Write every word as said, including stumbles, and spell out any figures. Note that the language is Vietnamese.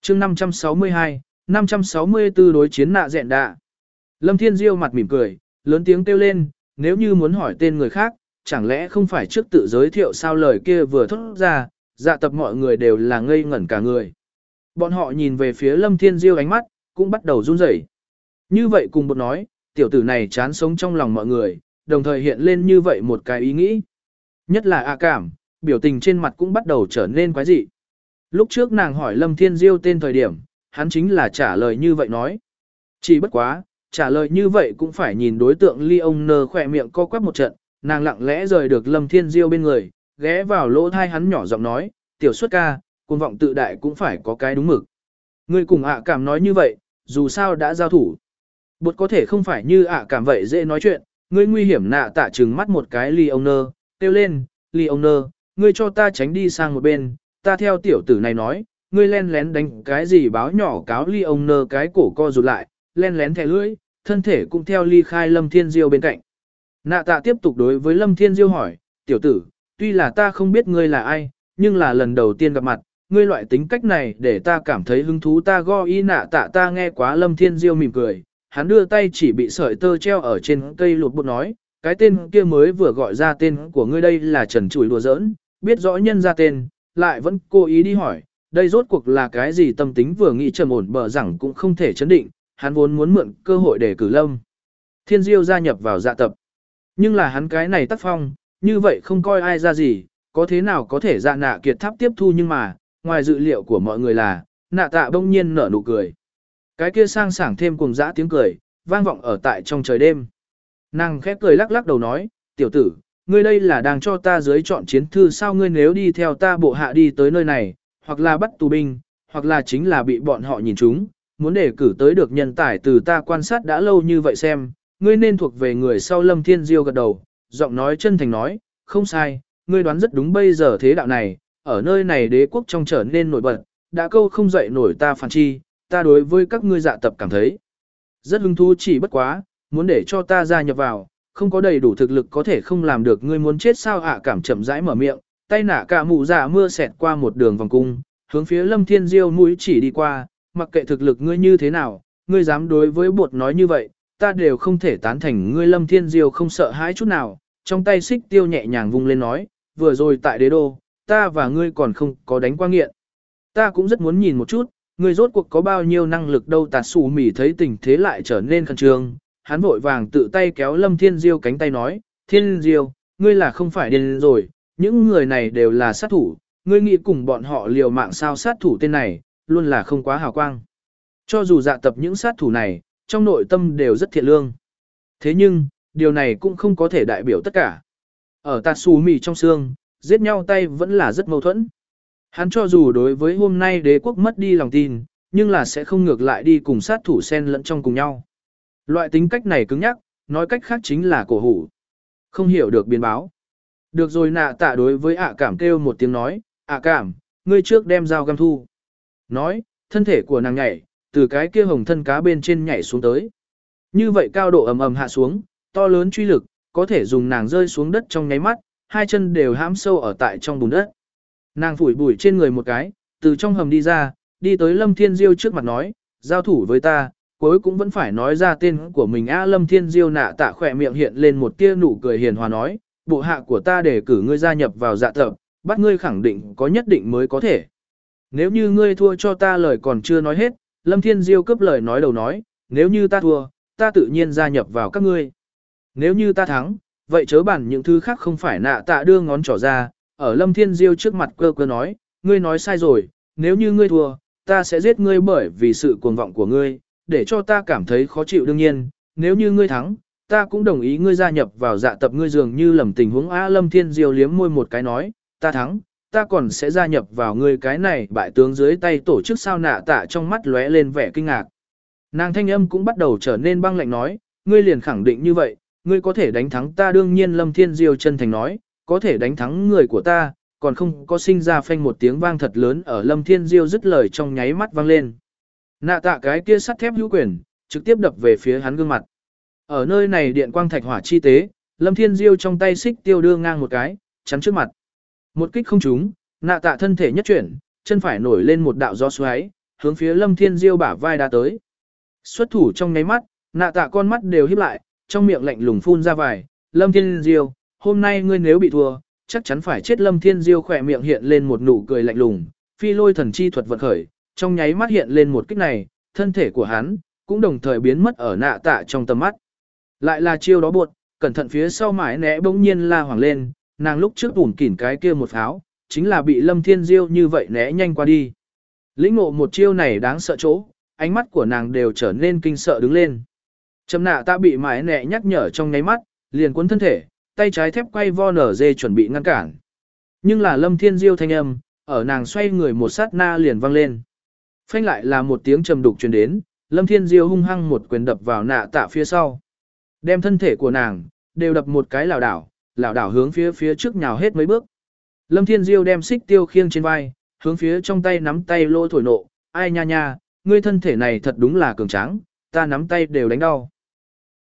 chương năm trăm sáu mươi hai, năm trăm sáu mươi tư đối chiến nạ dẹn đạ. Lâm Thiên Diêu mặt mỉm cười, lớn tiếng kêu lên, nếu như muốn hỏi tên người khác, chẳng lẽ không phải trước tự giới thiệu sao lời kia vừa thốt ra, dạ tập mọi người đều là ngây ngẩn cả người. Bọn họ nhìn về phía Lâm Thiên Diêu ánh mắt, cũng bắt đầu run rẩy. Như vậy cùng một nói, tiểu tử này chán sống trong lòng mọi người, đồng thời hiện lên như vậy một cái ý nghĩ. Nhất là A Cảm, biểu tình trên mặt cũng bắt đầu trở nên quái dị. Lúc trước nàng hỏi Lâm Thiên Diêu tên thời điểm, hắn chính là trả lời như vậy nói. Chỉ bất quá, trả lời như vậy cũng phải nhìn đối tượng Ly ông nơ khỏe miệng co quắp một trận, nàng lặng lẽ rời được Lâm Thiên Diêu bên người, ghé vào lỗ thai hắn nhỏ giọng nói, tiểu xuất ca, cuồng vọng tự đại cũng phải có cái đúng mực. Ngươi cùng ạ cảm nói như vậy, dù sao đã giao thủ. Bột có thể không phải như ạ cảm vậy dễ nói chuyện, ngươi nguy hiểm nạ tạ trừng mắt một cái Ly ông nơ, kêu lên, Ly ông nơ, ngươi cho ta tránh đi sang một bên, ta theo tiểu tử này nói, ngươi len lén đánh cái gì báo nhỏ cáo Ly ông nơ cái cổ co rụt lại, len lén thẻ lưỡi, thân thể cũng theo ly khai Lâm Thiên Diêu bên cạnh. Nạ tạ tiếp tục đối với Lâm Thiên Diêu hỏi, tiểu tử, tuy là ta không biết ngươi là ai, nhưng là lần đầu tiên gặp mặt, ngươi loại tính cách này để ta cảm thấy hứng thú ta go y nạ tạ ta nghe quá Lâm Thiên Diêu mỉm cười, hắn đưa tay chỉ bị sợi tơ treo ở trên cây lụt bột nói, cái tên kia mới vừa gọi ra tên của ngươi đây là trần chủi đùa giỡn, biết rõ nhân ra tên, lại vẫn cố ý đi hỏi, đây rốt cuộc là cái gì tâm tính vừa nghĩ trầm ổn bờ rằng cũng không thể chấn định, hắn vốn muốn mượn cơ hội để cử Lâm Thiên Diêu gia nhập vào dạ tập. Nhưng là hắn cái này tác phong, như vậy không coi ai ra gì, có thế nào có thể dạ nạ kiệt tháp tiếp thu nhưng mà, ngoài dự liệu của mọi người là, nạ tạ bỗng nhiên nở nụ cười. Cái kia sang sảng thêm cùng dã tiếng cười, vang vọng ở tại trong trời đêm. Nàng khép cười lắc lắc đầu nói, tiểu tử, ngươi đây là đang cho ta dưới chọn chiến thư sao ngươi nếu đi theo ta bộ hạ đi tới nơi này, hoặc là bắt tù binh, hoặc là chính là bị bọn họ nhìn trúng, muốn để cử tới được nhân tài từ ta quan sát đã lâu như vậy xem, ngươi nên thuộc về người sau. Lâm Thiên Diêu gật đầu, giọng nói chân thành nói, không sai, ngươi đoán rất đúng bây giờ thế đạo này, ở nơi này đế quốc trong trở nên nổi bật, đã câu không dậy nổi ta phản chi, ta đối với các ngươi dạ tập cảm thấy rất hứng thú chỉ bất quá, muốn để cho ta gia nhập vào, không có đầy đủ thực lực có thể không làm được ngươi muốn chết sao ạ cảm chậm rãi mở miệng, tay nạ cả mụ dạ mưa xẹt qua một đường vòng cung, hướng phía Lâm Thiên Diêu mũi chỉ đi qua, mặc kệ thực lực ngươi như thế nào, ngươi dám đối với bột nói như vậy, ta đều không thể tán thành ngươi. Lâm Thiên Diêu không sợ hãi chút nào, trong tay xích tiêu nhẹ nhàng vung lên nói, vừa rồi tại đế đô, ta và ngươi còn không có đánh qua nghiện. Ta cũng rất muốn nhìn một chút, ngươi rốt cuộc có bao nhiêu năng lực đâu. Tạt xù mỉ thấy tình thế lại trở nên khẩn trương, hắn vội vàng tự tay kéo Lâm Thiên Diêu cánh tay nói, Thiên Diêu, ngươi là không phải điên rồi, những người này đều là sát thủ, ngươi nghĩ cùng bọn họ liều mạng sao sát thủ tên này, luôn là không quá hào quang. Cho dù dạ tập những sát thủ này, trong nội tâm đều rất thiện lương. Thế nhưng, điều này cũng không có thể đại biểu tất cả. Ở Tatsumi trong xương, giết nhau tay vẫn là rất mâu thuẫn. Hắn cho dù đối với hôm nay đế quốc mất đi lòng tin, nhưng là sẽ không ngược lại đi cùng sát thủ xen lẫn trong cùng nhau. Loại tính cách này cứng nhắc, nói cách khác chính là cổ hủ. Không hiểu được biến báo. Được rồi nạ tạ đối với ạ cảm kêu một tiếng nói, ạ cảm, ngươi trước đem dao găm thu. Nói, thân thể của nàng nhảy, từ cái kia hồng thân cá bên trên nhảy xuống tới. Như vậy cao độ ầm ầm hạ xuống, to lớn truy lực, có thể dùng nàng rơi xuống đất trong nháy mắt, hai chân đều hãm sâu ở tại trong bùn đất. Nàng phủi bụi trên người một cái, từ trong hầm đi ra, đi tới Lâm Thiên Diêu trước mặt nói, giao thủ với ta, cuối cũng vẫn phải nói ra tên của mình. A Lâm Thiên Diêu nạ tạ khỏe miệng hiện lên một tia nụ cười hiền hòa nói, bộ hạ của ta để cử ngươi gia nhập vào dạ tập, bắt ngươi khẳng định có nhất định mới có thể. Nếu như ngươi thua cho ta lời còn chưa nói hết, Lâm Thiên Diêu cướp lời nói đầu nói, nếu như ta thua, ta tự nhiên gia nhập vào các ngươi. Nếu như ta thắng, vậy chớ bản những thứ khác không phải. Nạ tạ đưa ngón trỏ ra, ở Lâm Thiên Diêu trước mặt cơ cơ nói, ngươi nói sai rồi, nếu như ngươi thua, ta sẽ giết ngươi bởi vì sự cuồng vọng của ngươi, để cho ta cảm thấy khó chịu. Đương nhiên, nếu như ngươi thắng, ta cũng đồng ý ngươi gia nhập vào dạ tập. Ngươi dường như lầm tình huống. A Lâm Thiên Diêu liếm môi một cái nói, ta thắng, ta còn sẽ gia nhập vào ngươi cái này bại tướng dưới tay tổ chức sao. Nạ tạ trong mắt lóe lên vẻ kinh ngạc. Nàng thanh âm cũng bắt đầu trở nên băng lạnh nói, ngươi liền khẳng định như vậy, ngươi có thể đánh thắng ta. Đương nhiên Lâm Thiên Diêu chân thành nói, có thể đánh thắng người của ta, còn không có sinh ra phanh một tiếng vang thật lớn ở Lâm Thiên Diêu dứt lời trong nháy mắt vang lên. Nạ tạ cái kia sắt thép hữu quyền, trực tiếp đập về phía hắn gương mặt. Ở nơi này điện quang thạch hỏa chi tế, Lâm Thiên Diêu trong tay xích tiêu đưa ngang một cái, chắn trước mặt. Một kích không trúng, nạ tạ thân thể nhất chuyển, chân phải nổi lên một đạo gió xoáy, hướng phía Lâm Thiên Diêu bả vai đã tới. Xuất thủ trong nháy mắt, nạ tạ con mắt đều híp lại, trong miệng lạnh lùng phun ra vài, Lâm Thiên Diêu, hôm nay ngươi nếu bị thua, chắc chắn phải chết. Lâm Thiên Diêu khỏe miệng hiện lên một nụ cười lạnh lùng, phi lôi thần chi thuật vận khởi, trong nháy mắt hiện lên một kích này, thân thể của hắn cũng đồng thời biến mất ở nạ tạ trong tầm mắt. Lại là chiêu đó buột, cẩn thận phía sau mãi né bỗng nhiên la hoàng lên, nàng lúc trước ủn kỉn cái kia một pháo, chính là bị Lâm Thiên Diêu như vậy né nhanh qua đi. Lĩnh ngộ một chiêu này đáng sợ chỗ, ánh mắt của nàng đều trở nên kinh sợ đứng lên. Trầm nạ tạ bị mãi nẹ nhắc nhở trong nháy mắt, liền cuốn thân thể, tay trái thép quay vo nở dê chuẩn bị ngăn cản. Nhưng là Lâm Thiên Diêu thanh âm, ở nàng xoay người một sát na liền vang lên. Phanh lại là một tiếng trầm đục truyền đến, Lâm Thiên Diêu hung hăng một quyền đập vào nạ tạ phía sau. Đem thân thể của nàng, đều đập một cái lảo đảo, lảo đảo hướng phía phía trước nhào hết mấy bước. Lâm Thiên Diêu đem xích tiêu khiêng trên vai, hướng phía trong tay nắm tay lô thổi nộ, ai nha nha, ngươi thân thể này thật đúng là cường tráng, ta nắm tay đều đánh đau.